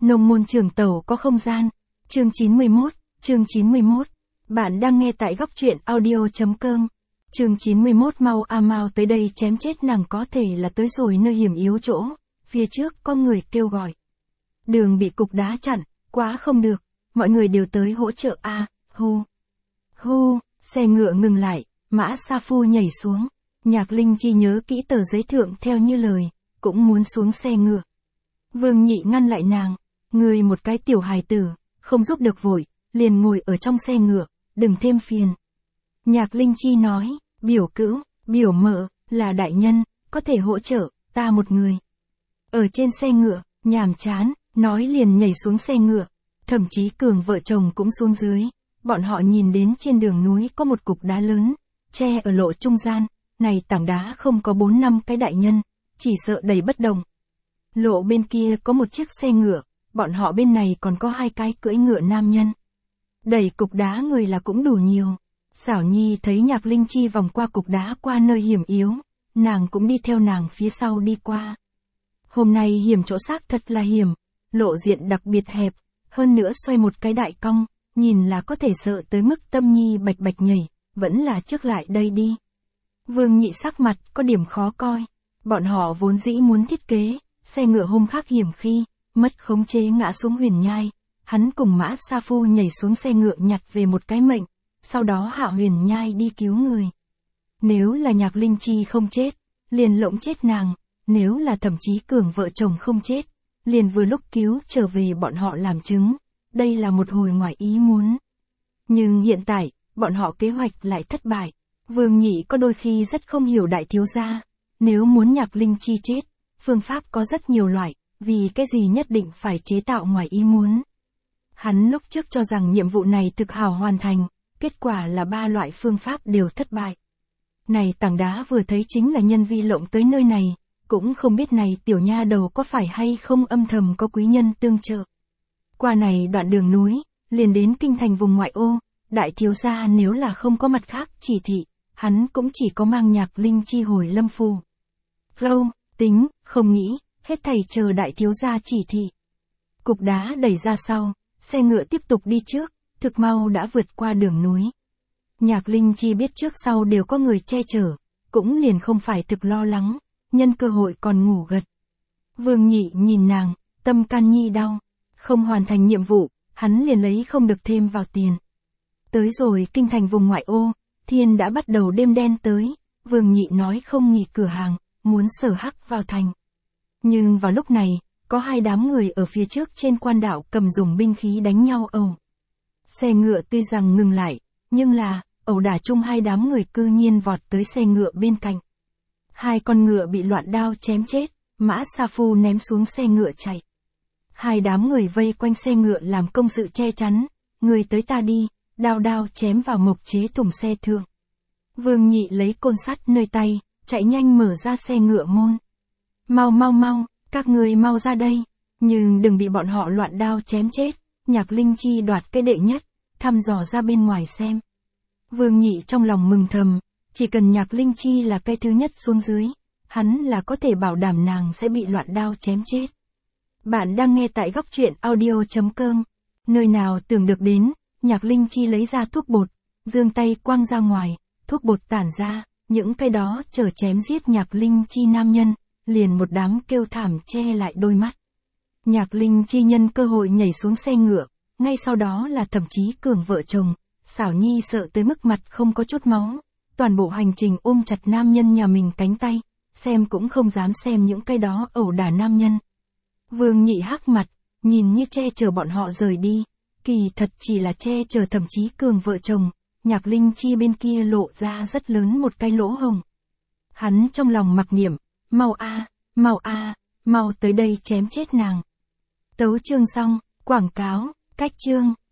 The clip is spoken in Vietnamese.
Nông môn trường tẩu có không gian. Chương 91. Bạn đang nghe tại góc truyện audio.com. Chương 91 mau tới đây chém chết nàng, có thể là tới rồi nơi hiểm yếu chỗ. Phía trước có người kêu gọi. Đường bị cục đá chặn, quá không được. Mọi người đều tới hỗ trợ a. Hu, xe ngựa ngừng lại, Mã Sa Phu nhảy xuống. Nhạc Linh Chi nhớ kỹ tờ giấy thượng theo như lời, cũng muốn xuống xe ngựa. Vương Nhị ngăn lại nàng, người một cái tiểu hài tử, không giúp được vội, liền ngồi ở trong xe ngựa, đừng thêm phiền. Nhạc Linh Chi nói, biểu cữu, biểu mợ, là đại nhân, có thể hỗ trợ, ta một người. Ở trên xe ngựa, nhàm chán, nói liền nhảy xuống xe ngựa, Thẩm Chí Cường vợ chồng cũng xuống dưới, bọn họ nhìn đến trên đường núi có một cục đá lớn, che ở lộ trung gian, này tảng đá không có 4-5 cái đại nhân, chỉ sợ đẩy bất động. Lộ bên kia có một chiếc xe ngựa, bọn họ bên này còn có 2 cái cưỡi ngựa nam nhân. Đẩy cục đá người là cũng đủ nhiều. Xảo Nhi thấy Nhạc Linh Chi vòng qua cục đá qua nơi hiểm yếu, nàng cũng đi theo nàng phía sau đi qua. Hôm nay hiểm chỗ xác thật là hiểm, lộ diện đặc biệt hẹp, hơn nữa xoay một cái đại cong, nhìn là có thể sợ tới mức Tâm Nhi bạch bạch nhảy, vẫn là trước lại đây đi. Vương Nhị sắc mặt có điểm khó coi, bọn họ vốn dĩ muốn thiết kế, xe ngựa hôm khác hiểm khi, mất khống chế ngã xuống huyền nhai, hắn cùng Mã Sa Phu nhảy xuống xe ngựa nhặt về một cái mệnh, sau đó hạ huyền nhai đi cứu người. Nếu là Nhạc Linh Chi không chết, liền lộng chết nàng, nếu là Thẩm Chí Cường vợ chồng không chết, liền vừa lúc cứu trở về bọn họ làm chứng, đây là một hồi ngoài ý muốn. Nhưng hiện tại, bọn họ kế hoạch lại thất bại, Vương Nhị có đôi khi rất không hiểu đại thiếu gia, nếu muốn Nhạc Linh Chi chết, phương pháp có rất nhiều loại, vì cái gì nhất định phải chế tạo ngoài ý muốn. Hắn lúc trước cho rằng nhiệm vụ này thực hảo hoàn thành, kết quả là 3 loại phương pháp đều thất bại. Này tảng đá vừa thấy chính là nhân vi lộng tới nơi này, cũng không biết này tiểu nha đầu có phải hay không âm thầm có quý nhân tương trợ. Qua này đoạn đường núi, liền đến kinh thành vùng ngoại ô, đại thiếu gia nếu là không có mặt khác chỉ thị, hắn cũng chỉ có mang Nhạc Linh Chi hồi Lâm Phủ. Tính, không nghĩ, hết thảy chờ đại thiếu gia chỉ thị. Cục đá đẩy ra sau, xe ngựa tiếp tục đi trước, thực mau đã vượt qua đường núi. Nhạc Linh Chi biết trước sau đều có người che chở, cũng liền không phải thực lo lắng, nhân cơ hội còn ngủ gật. Vương Nhị nhìn nàng, tâm can nhi đau, không hoàn thành nhiệm vụ, hắn liền lấy không được thêm vào tiền. Tới rồi kinh thành vùng ngoại ô, thiên đã bắt đầu đêm đen tới, Vương Nhị nói không nghỉ cửa hàng, muốn Sở Hắc vào thành. Nhưng vào lúc này, có 2 đám người ở phía trước trên quan đạo cầm dùng binh khí đánh nhau ẩu. Xe ngựa tuy rằng ngừng lại, nhưng là, ẩu đả chung 2 đám người cư nhiên vọt tới xe ngựa bên cạnh. 2 con ngựa bị loạn đao chém chết, Mã Sa Phu ném xuống xe ngựa chạy. 2 đám người vây quanh xe ngựa làm công sự che chắn, người tới ta đi, đao chém vào mộc chế thùng xe thượng. Vương Nhị lấy côn sắt nơi tay, chạy nhanh mở ra xe ngựa môn. Mau, các người mau ra đây, nhưng đừng bị bọn họ loạn đao chém chết. Nhạc Linh Chi đoạt cái đệ nhất, thăm dò ra bên ngoài xem. Vương Nhị trong lòng mừng thầm, chỉ cần Nhạc Linh Chi là cái thứ nhất xuống dưới, hắn là có thể bảo đảm nàng sẽ bị loạn đao chém chết. Bạn đang nghe tại góc truyện audio.com, nơi nào tưởng được đến, Nhạc Linh Chi lấy ra thuốc bột, giương tay quăng ra ngoài, thuốc bột tản ra, những cái đó chờ chém giết Nhạc Linh Chi nam nhân, liền một đám kêu thảm che lại đôi mắt. Nhạc Linh Chi nhân cơ hội nhảy xuống xe ngựa, ngay sau đó là Thẩm Chí Cường vợ chồng, Xảo Nhi sợ tới mức mặt không có chút máu, toàn bộ hành trình ôm chặt nam nhân nhà mình cánh tay, xem cũng không dám xem những cái đó ẩu đả nam nhân. Vương Nhị hắc mặt, nhìn như che chở bọn họ rời đi, kỳ thật chỉ là che chở Thẩm Chí Cường vợ chồng, Nhạc Linh Chi bên kia lộ ra rất lớn một cái lỗ hồng. Hắn trong lòng mặc niệm, mau tới đây chém chết nàng. Tấu chương xong, quảng cáo, cách chương.